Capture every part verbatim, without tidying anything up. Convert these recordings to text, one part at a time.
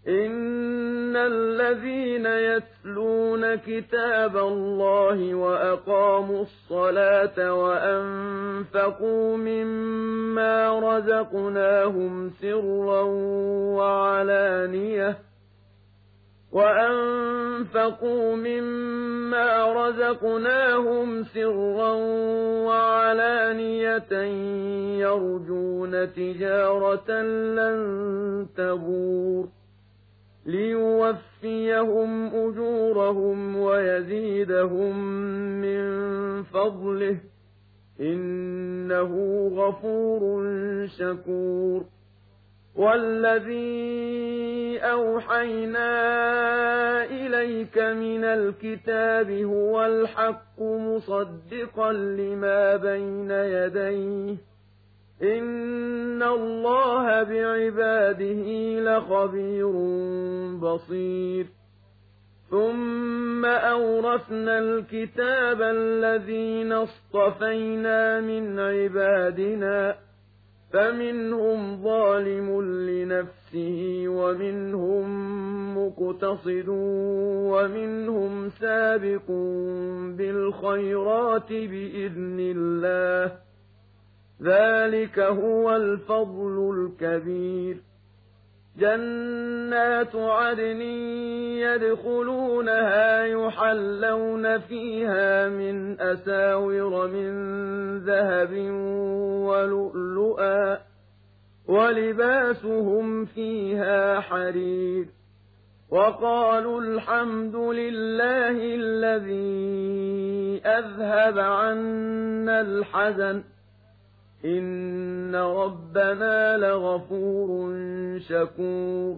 إِنَّ الَّذِينَ يَتْلُونَ كِتَابَ اللَّهِ وَأَقَامُوا الصَّلَاةَ وَأَنفَقُوا مِمَّا رَزَقْنَاهُمْ سِرًّا وَعَلَانِيَةً وَأَنفَقُوا مِمَّا رَزَقْنَاهُمْ سِرًّا وَعَلَانِيَةً يَرْجُونَ تِجَارَةً لَّن تَبُورَ لِيُوَفِّيَهُمْ أُجُورَهُمْ وَيَزِيدَهُم مِّن فَضْلِهِ ۚ إِنَّهُ غَفُورٌ شَكُورٌ وَالَّذِي أَوْحَيْنَا إِلَيْكَ مِنَ الْكِتَابِ هُوَ الْحَقُّ مُصَدِّقًا لِّمَا بَيْنَ يَدَيْهِ ۗ إِنَّ اللَّهَ بِعِبَادِهِ لَخَبِيرٌ بَصِيرٌ ثُمَّ أَوْرَثْنَا الْكِتَابَ الَّذِينَ اصْطَفَيْنَا مِنْ عِبَادِنَا ۖ فَمِنْهُمْ ظَالِمٌ لِّنَفْسِهِ وَمِنْهُم مُّقْتَصِدٌ وَمِنْهُمْ سَابِقٌ بِالْخَيْرَاتِ بِإِذْنِ اللَّهِ ۚ ذَٰلِكَ هُوَ الْفَضْلُ الْكَبِيرُ جَنَّاتُ عَدْنٍ يَدْخُلُونَهَا يُحَلَّوْنَ فِيهَا مِنْ أَسَاوِرَ مِن ذَهَبٍ وَلُؤْلُؤًا ۖ وَلِبَاسُهُمْ فِيهَا حَرِيرٌ وَقَالُوا الْحَمْدُ لِلَّهِ الَّذِي أَذْهَبَ عَنَّا الْحَزَنَ ۖ إِنَّ رَبَّنَا لَغَفُورٌ شَكُورٌ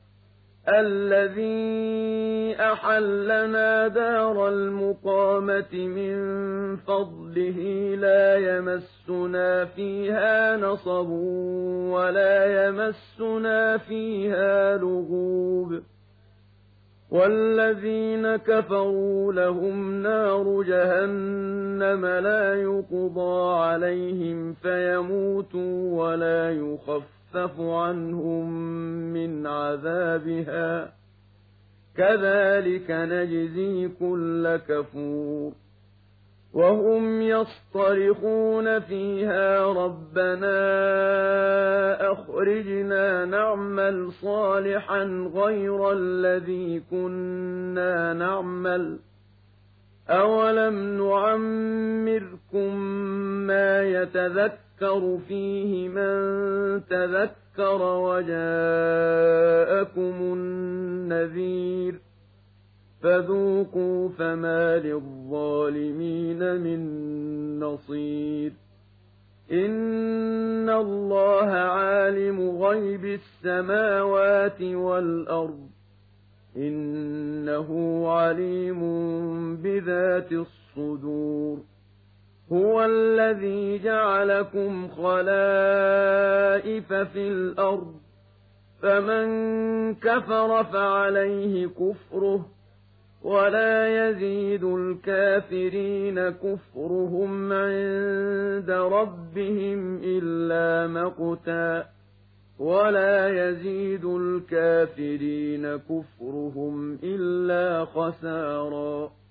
الَّذِي أَحَلَّنَا دَارَ الْمُقَامَةِ مِن فَضْلِهِ لَا يَمَسُّنَا فِيهَا نَصَبٌ وَلَا يَمَسُّنَا فِيهَا لُغُوبٌ وَالَّذِينَ كَفَرُوا لَهُمْ نَارُ جَهَنَّمَ لَا يُقْضَىٰ عَلَيْهِمْ فَيَمُوتُوا وَلَا يُخَفَّفُ عَنْهُم مِّنْ عَذَابِهَا ۚ كَذَٰلِكَ نَجْزِي كُلَّ كَفُورٍ وَهُمْ يَصْطَرِخُونَ فِيهَا رَبَّنَا أَخْرِجْنَا نَعْمَلْ صَالِحًا غَيْرَ الَّذِي كُنَّا نَعْمَلُ ۚ أَوَلَمْ نُعَمِّرْكُم مَّا يَتَذَكَّرُ فِيهِ مَن تَذَكَّرَ وَجَاءَكُمُ النَّذِيرُ ۖ فَذُوقُوا فَمَا لِلظَّالِمِينَ مِن نَّصِيرٍ إِنَّ اللَّهَ عَالِمُ غَيْبِ السَّمَاوَاتِ وَالْأَرْضِ ۚ إِنَّهُ عَلِيمٌ بِذَاتِ الصُّدُورِ هُوَ الَّذِي جَعَلَكُمْ خَلَائِفَ فِي الْأَرْضِ ۚ فَمَن كَفَرَ فَعَلَيْهِ كُفْرُهُ ۖ وَلَا يَزِيدُ الْكَافِرِينَ كُفْرُهُمْ عِندَ رَبِّهِمْ إِلَّا مَقْتًا ۖ وَلَا يَزِيدُ الْكَافِرِينَ كُفْرُهُمْ إِلَّا خَسَارًا